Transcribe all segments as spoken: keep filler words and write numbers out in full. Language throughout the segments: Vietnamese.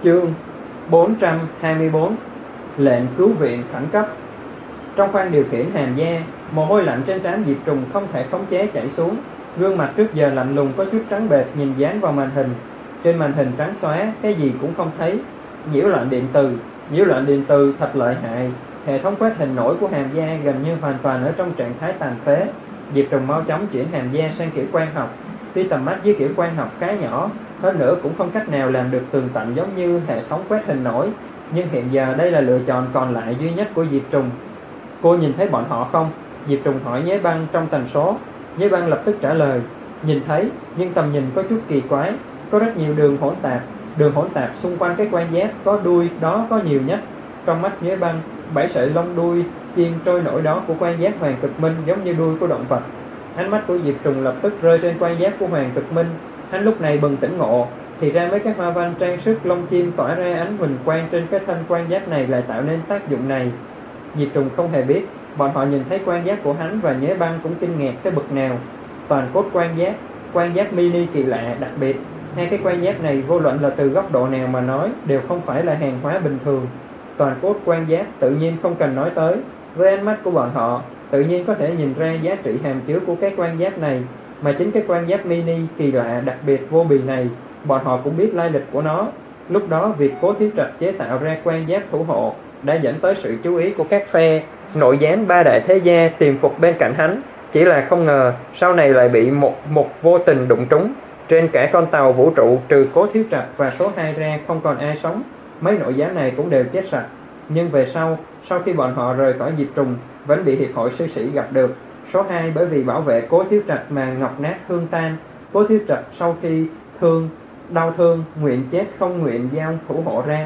Chương bốn trăm hai mươi bốn. Lệnh cứu viện khẩn cấp. Trong khoang điều khiển hàm da, mồ hôi lạnh trên trán Diệp Trùng không thể khống chế chảy xuống. Gương mặt trước giờ lạnh lùng có chút trắng bệch nhìn dán vào màn hình. Trên màn hình trắng xóa, cái gì cũng không thấy. Nhiễu loạn điện từ, nhiễu loạn điện từ thật lợi hại. Hệ thống quét hình nổi của hàm da gần như hoàn toàn ở trong trạng thái tàn phế. Diệp Trùng mau chóng chuyển hàm da sang kiểu quang học. Tuy tầm mắt với kiểu quang học khá nhỏ, hơn nữa cũng không cách nào làm được tường tận giống như hệ thống quét hình nổi, nhưng hiện giờ đây là lựa chọn còn lại duy nhất của Diệp Trùng. Cô nhìn thấy bọn họ không? Diệp Trùng hỏi Nháy Băng trong tần số. Nháy Băng lập tức trả lời, nhìn thấy, nhưng tầm nhìn có chút kỳ quái, có rất nhiều đường hỗn tạp. Đường hỗn tạp xung quanh cái quan giác có đuôi đó có nhiều nhất. Trong mắt Nháy Băng, bảy sợi lông đuôi chiên trôi nổi đó của quan giác Hoàng Cực Minh giống như đuôi của động vật. Ánh mắt của Diệp Trùng lập tức rơi trên quan giác của Hoàng Cực Minh. Hắn lúc này bừng tỉnh ngộ, thì ra mấy cái hoa văn trang sức lông chim tỏa ra ánh huỳnh quang trên cái thân quan giác này lại tạo nên tác dụng này. Diệp Trùng không hề biết, bọn họ nhìn thấy quan giác của hắn và Nháy Băng cũng kinh ngạc tới bực nào. Toàn cốt quan giác, quan giác mini kỳ lạ đặc biệt. Hai cái quan giác này vô luận là từ góc độ nào mà nói đều không phải là hàng hóa bình thường. Toàn cốt quan giác tự nhiên không cần nói tới, với ánh mắt của bọn họ tự nhiên có thể nhìn ra giá trị hàm chứa của cái quan giác này. Mà chính cái quan giác mini kỳ lạ đặc biệt vô bì này, bọn họ cũng biết lai lịch của nó. Lúc đó việc Cố Thiếu Trạch chế tạo ra quan giác thủ hộ đã dẫn tới sự chú ý của các phe nội gián ba đại thế gia tìm phục bên cạnh hắn. Chỉ là không ngờ sau này lại bị một một vô tình đụng trúng. Trên cả con tàu vũ trụ trừ Cố Thiếu Trạch và số hai ra không còn ai sống. Mấy nội gián này cũng đều chết sạch. Nhưng về sau, sau khi bọn họ rời khỏi Diệp Trùng, vẫn bị hiệp hội sư sĩ gặp được. Số hai bởi vì bảo vệ Cố Thiếu Trạch mà ngọc nát hương tan. Cố Thiếu Trạch sau khi thương, đau thương, nguyện chết không nguyện giao thủ hộ ra.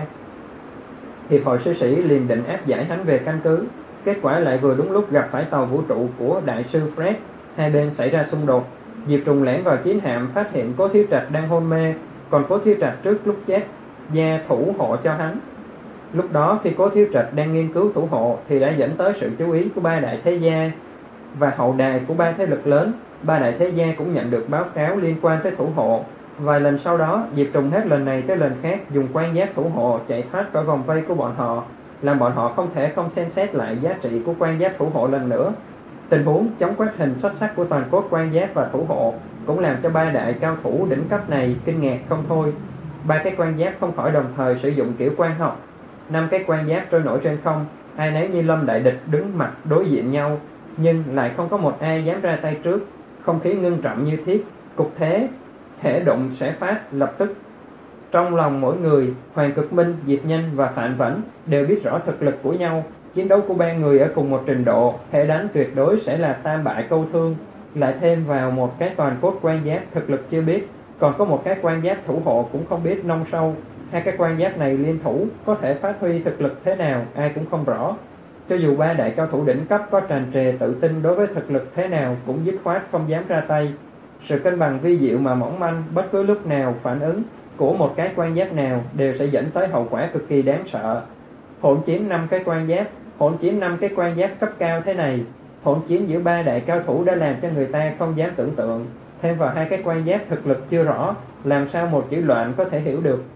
Hiệp hội sư sĩ liền định áp giải hắn về căn cứ. Kết quả lại vừa đúng lúc gặp phải tàu vũ trụ của đại sư Fred. Hai bên xảy ra xung đột. Diệp Trùng lẻn vào chiến hạm phát hiện Cố Thiếu Trạch đang hôn mê, còn Cố Thiếu Trạch trước lúc chết gia thủ hộ cho hắn. Lúc đó khi Cố Thiếu Trạch đang nghiên cứu thủ hộ thì đã dẫn tới sự chú ý của ba đại thế gia và hậu đài của ba thế lực lớn. Ba đại thế gia cũng nhận được báo cáo liên quan tới thủ hộ. Vài lần sau đó, Diệp Trùng hết lần này tới lần khác dùng quan giác thủ hộ chạy thoát khỏi vòng vây của bọn họ, làm bọn họ không thể không xem xét lại giá trị của quan giác thủ hộ lần nữa. Tình huống chống quét hình xuất sắc của toàn cốt quan giác và thủ hộ cũng làm cho ba đại cao thủ đỉnh cấp này kinh ngạc không thôi. Ba cái quan giác không khỏi đồng thời sử dụng kiểu quang học. Năm cái quan giác trôi nổi trên không, ai nấy như lâm đại địch đứng mặt đối diện nhau, nhưng lại không có một ai dám ra tay trước. Không khí ngưng trọng như thiết, cục thế thể động sẽ phát lập tức. Trong lòng mỗi người, Hoàng Cực Minh, Diệp Nhanh và Phạm Vẫn đều biết rõ thực lực của nhau. Chiến đấu của ba người ở cùng một trình độ, hệ đánh tuyệt đối sẽ là tam bại câu thương. Lại thêm vào một cái toàn cốt quan giác thực lực chưa biết, còn có một cái quan giác thủ hộ cũng không biết nông sâu. Hai cái quan giác này liên thủ có thể phát huy thực lực thế nào ai cũng không rõ. Cho dù ba đại cao thủ đỉnh cấp có tràn trề tự tin đối với thực lực thế nào cũng dứt khoát không dám ra tay. Sự cân bằng vi diệu mà mỏng manh bất cứ lúc nào phản ứng của một cái quan giác nào đều sẽ dẫn tới hậu quả cực kỳ đáng sợ. Hỗn chiến năm cái quan giác, hỗn chiến năm cái quan giác cấp cao thế này, hỗn chiến giữa ba đại cao thủ đã làm cho người ta không dám tưởng tượng. Thêm vào hai cái quan giác thực lực chưa rõ, làm sao một chữ loạn có thể hiểu được.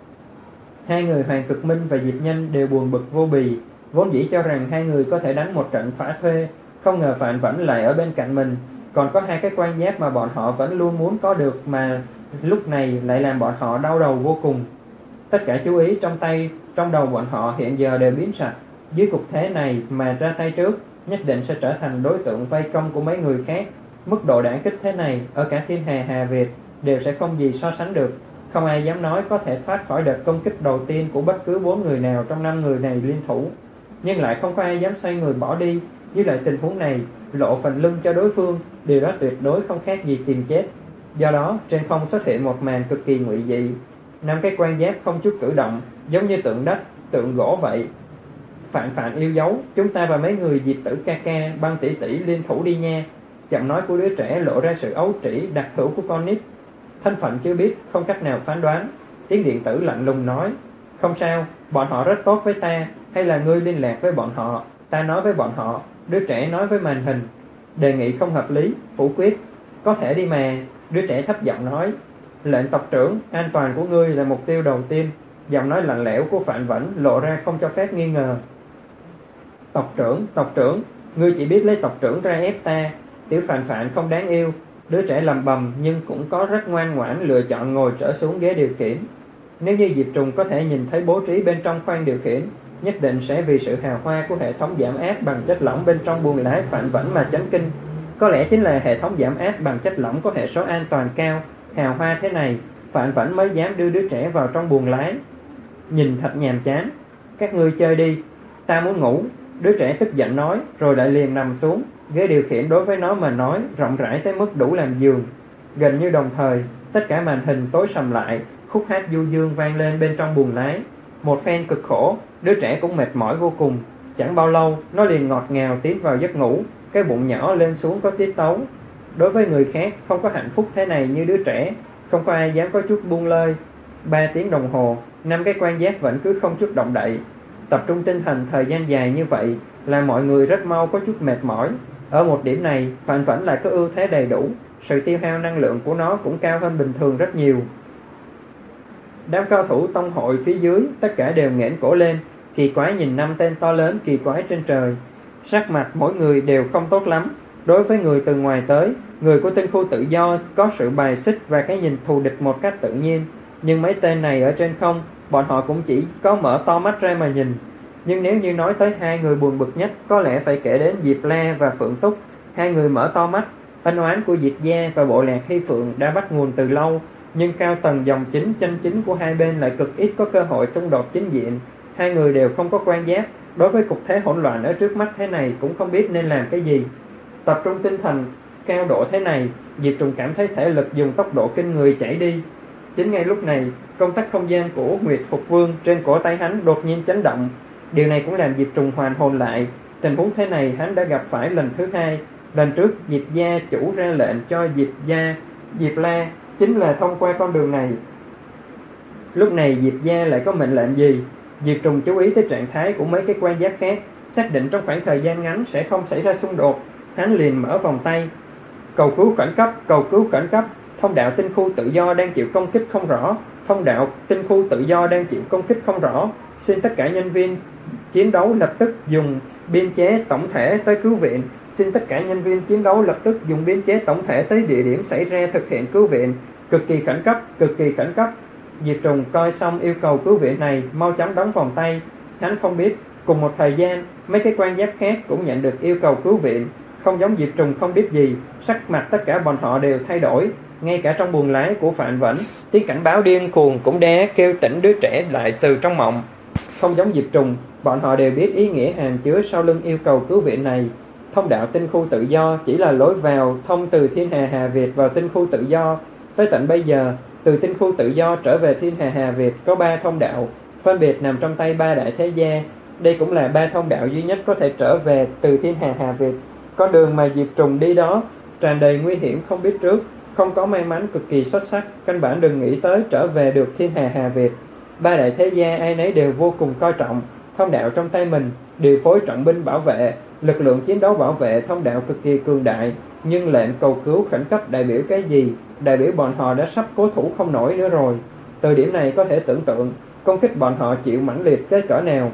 Hai người Hoàng Cực Minh và Diệp Nhanh đều buồn bực vô bì, vốn dĩ cho rằng hai người có thể đánh một trận phá thuê, không ngờ Phạm Vẫn lại ở bên cạnh mình. Còn có hai cái quan giác mà bọn họ vẫn luôn muốn có được mà lúc này lại làm bọn họ đau đầu vô cùng. Tất cả chú ý trong tay, trong đầu bọn họ hiện giờ đều biến sạch. Dưới cục thế này mà ra tay trước, nhất định sẽ trở thành đối tượng vây công của mấy người khác. Mức độ đả kích thế này ở cả thiên hà Hà Việt đều sẽ không gì so sánh được. Không ai dám nói có thể thoát khỏi đợt công kích đầu tiên của bất cứ bốn người nào trong năm người này liên thủ. Nhưng lại không có ai dám xoay người bỏ đi. Dưới lại tình huống này, lộ phần lưng cho đối phương, điều đó tuyệt đối không khác gì tìm chết. Do đó, trên không xuất hiện một màn cực kỳ ngụy dị. Năm cái quan giác không chút cử động, giống như tượng đất, tượng gỗ vậy. Phạm Phạm yêu dấu, chúng ta và mấy người Diệp Tử ca ca, Băng tỷ tỷ liên thủ đi nha. Giọng nói của đứa trẻ lộ ra sự ấu trĩ đặc hữu của con nít. Thân phận chưa biết, không cách nào phán đoán. Tiếng điện tử lạnh lùng nói, không sao, bọn họ rất tốt với ta, hay là ngươi liên lạc với bọn họ, ta nói với bọn họ. Đứa trẻ nói với màn hình, đề nghị không hợp lý, phủ quyết. Có thể đi mà, đứa trẻ thấp giọng nói. Lệnh tộc trưởng, an toàn của ngươi là mục tiêu đầu tiên. Giọng nói lạnh lẽo của Phạm Vẫn lộ ra không cho phép nghi ngờ. Tộc trưởng, tộc trưởng, ngươi chỉ biết lấy tộc trưởng ra ép ta. Tiểu Phạn Phạn không đáng yêu. Đứa trẻ lầm bầm nhưng cũng có rất ngoan ngoãn lựa chọn ngồi trở xuống ghế điều khiển. Nếu như Diệp Trùng có thể nhìn thấy bố trí bên trong khoang điều khiển, nhất định sẽ vì sự hào hoa của hệ thống giảm áp bằng chất lỏng bên trong buồng lái Phạm Vẫn mà chấn kinh. Có lẽ chính là hệ thống giảm áp bằng chất lỏng có hệ số an toàn cao, hào hoa thế này, Phạm Vẫn mới dám đưa đứa trẻ vào trong buồng lái. Nhìn thật nhàm chán. Các ngươi chơi đi, ta muốn ngủ. Đứa trẻ tức giận nói, rồi lại liền nằm xuống. Ghế điều khiển đối với nó mà nói rộng rãi tới mức đủ làm giường. Gần như đồng thời, tất cả màn hình tối sầm lại, khúc hát du dương vang lên bên trong buồng lái. Một phen cực khổ, đứa trẻ cũng mệt mỏi vô cùng. Chẳng bao lâu, nó liền ngọt ngào tiến vào giấc ngủ, cái bụng nhỏ lên xuống có tiết tấu. Đối với người khác, không có hạnh phúc thế này như đứa trẻ, không có ai dám có chút buông lơi. Ba tiếng đồng hồ, năm cái quan giác vẫn cứ không chút động đậy. Tập trung tinh thần thời gian dài như vậy, làm mọi người rất mau có chút mệt mỏi. Ở một điểm này, Phạm Vẫn lại có ưu thế đầy đủ, sự tiêu hao năng lượng của nó cũng cao hơn bình thường rất nhiều. Đám cao thủ tông hội phía dưới tất cả đều nghển cổ lên, kỳ quái nhìn năm tên to lớn kỳ quái trên trời. Sắc mặt mỗi người đều không tốt lắm. Đối với người từ ngoài tới, người của tinh khu tự do có sự bài xích và cái nhìn thù địch một cách tự nhiên. Nhưng mấy tên này ở trên không, bọn họ cũng chỉ có mở to mắt ra mà nhìn. Nhưng nếu như nói tới hai người buồn bực nhất, có lẽ phải kể đến Diệp La và Phượng Túc. Hai người mở to mắt. Ân oán của Diệp Gia và bộ lạc Hy Phượng đã bắt nguồn từ lâu, nhưng cao tầng dòng chính chân chính của hai bên lại cực ít có cơ hội xung đột chính diện. Hai người đều không có quan giác, đối với cục thế hỗn loạn ở trước mắt thế này cũng không biết nên làm cái gì. Tập trung tinh thần cao độ thế này, Diệp Trùng cảm thấy thể lực dùng tốc độ kinh người chảy đi. Chính ngay lúc này, công tắc không gian của Nguyệt Phục Vương trên cổ tay hắn đột nhiên chấn động. Điều này cũng làm Diệp Trùng hoàn hồn lại. Tình huống thế này hắn đã gặp phải lần thứ hai. Lần trước Diệp Gia chủ ra lệnh cho Diệp Gia, Diệp La chính là thông qua con đường này. Lúc này Diệp Gia lại có mệnh lệnh gì? Diệp Trùng chú ý tới trạng thái của mấy cái quan giác khác, xác định trong khoảng thời gian ngắn sẽ không xảy ra xung đột. Hắn liền mở vòng tay. Cầu cứu khẩn cấp, cầu cứu khẩn cấp. Thông đạo tinh khu tự do đang chịu công kích không rõ. Thông đạo tinh khu tự do đang chịu công kích không rõ. Xin tất cả nhân viên chiến đấu lập tức dùng biên chế tổng thể tới cứu viện. Xin tất cả nhân viên chiến đấu lập tức dùng biên chế tổng thể tới địa điểm xảy ra thực hiện cứu viện. Cực kỳ khẩn cấp, cực kỳ khẩn cấp. Diệp Trùng coi xong yêu cầu cứu viện này, mau chóng đóng vòng tay. Hắn không biết, cùng một thời gian, mấy cái quan giác khác cũng nhận được yêu cầu cứu viện. Không giống Diệp Trùng không biết gì, sắc mặt tất cả bọn họ đều thay đổi. Ngay cả trong buồng lái của Phạm Vẫn, tiếng cảnh báo điên cuồng cũng đã kêu tỉnh đứa trẻ lại từ trong mộng. Không giống Diệp Trùng, bọn họ đều biết ý nghĩa hàm chứa sau lưng yêu cầu cứu viện này. Thông đạo tinh khu tự do chỉ là lối vào thông từ Thiên Hà Hà Việt vào tinh khu tự do. Tới tận bây giờ, từ tinh khu tự do trở về Thiên Hà Hà Việt có ba thông đạo, phân biệt nằm trong tay ba đại thế gia. Đây cũng là ba thông đạo duy nhất có thể trở về từ Thiên Hà Hà Việt. Con đường mà Diệp Trùng đi đó tràn đầy nguy hiểm không biết trước, không có may mắn cực kỳ xuất sắc, căn bản đừng nghĩ tới trở về được Thiên Hà Hà Việt. Ba đại thế gia ai nấy đều vô cùng coi trọng thông đạo trong tay mình, điều phối trọng binh bảo vệ, lực lượng chiến đấu bảo vệ thông đạo cực kỳ cường đại. Nhưng lệnh cầu cứu khẩn cấp đại biểu cái gì? Đại biểu bọn họ đã sắp cố thủ không nổi nữa rồi. Từ điểm này có thể tưởng tượng công kích bọn họ chịu mãnh liệt tới cỡ nào.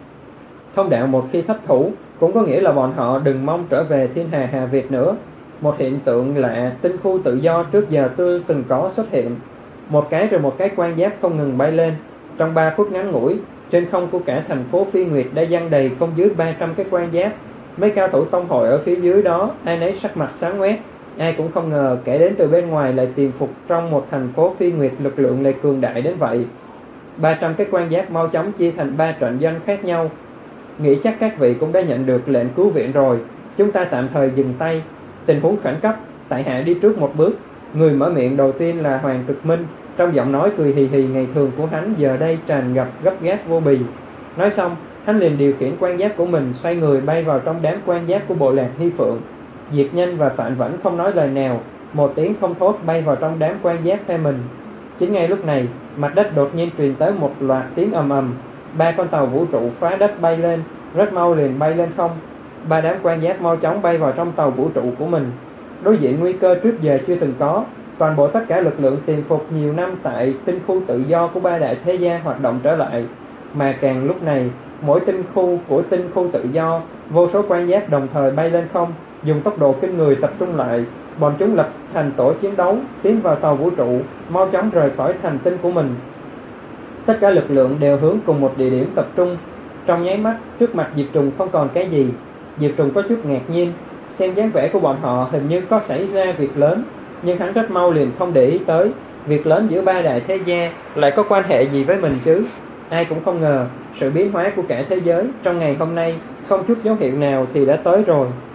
Thông đạo một khi thất thủ cũng có nghĩa là bọn họ đừng mong trở về Thiên Hà Hà Việt nữa. Một hiện tượng lạ tinh khu tự do trước giờ chưa từng có xuất hiện. Một cái rồi một cái quan giáp không ngừng bay lên. Trong ba phút ngắn ngủi, trên không của cả thành phố Phi Nguyệt đã dăng đầy không dưới ba trăm cái quan giáp. Mấy cao thủ tông hội ở phía dưới đó, ai nấy sắc mặt sáng quét. Ai cũng không ngờ kẻ đến từ bên ngoài lại tìm phục trong một thành phố Phi Nguyệt lực lượng lại cường đại đến vậy. ba trăm cái quan giáp mau chóng chia thành ba trận doanh khác nhau. Nghĩ chắc các vị cũng đã nhận được lệnh cứu viện rồi. Chúng ta tạm thời dừng tay. Tình huống khẩn cấp, tại hạ đi trước một bước. Người mở miệng đầu tiên là Hoàng Cực Minh. Trong giọng nói cười hì hì ngày thường của hắn giờ đây tràn ngập gấp gáp vô bì. Nói xong, hắn liền điều khiển quan giáp của mình xoay người bay vào trong đám quan giáp của bộ lạc Hy Phượng. Diệp Nhanh và Phạm Vẫn không nói lời nào, một tiếng không thốt bay vào trong đám quan giáp theo mình. Chính ngay lúc này, mặt đất đột nhiên truyền tới một loạt tiếng ầm ầm. Ba con tàu vũ trụ phá đất bay lên, rất mau liền bay lên không. Ba đám quan giáp mau chóng bay vào trong tàu vũ trụ của mình. Đối diện nguy cơ trước giờ chưa từng có, Toàn bộ tất cả lực lượng tiềm phục nhiều năm tại tinh khu tự do của ba đại thế gia hoạt động trở lại, mà càng lúc này, mỗi tinh khu của tinh khu tự do, vô số quan giáp đồng thời bay lên không, dùng tốc độ kinh người tập trung lại. Bọn chúng lập thành tổ chiến đấu, tiến vào tàu vũ trụ, mau chóng rời khỏi thành tinh của mình. Tất cả lực lượng đều hướng cùng một địa điểm tập trung. Trong nháy mắt, trước mặt Diệp Trùng không còn cái gì. Diệp Trùng có chút ngạc nhiên, xem dáng vẻ của bọn họ hình như có xảy ra việc lớn, nhưng hắn rất mau liền không để ý tới. Việc lớn giữa ba đại thế gia lại có quan hệ gì với mình chứ? Ai cũng không ngờ, sự biến hóa của cả thế giới trong ngày hôm nay không chút dấu hiệu nào thì đã tới rồi.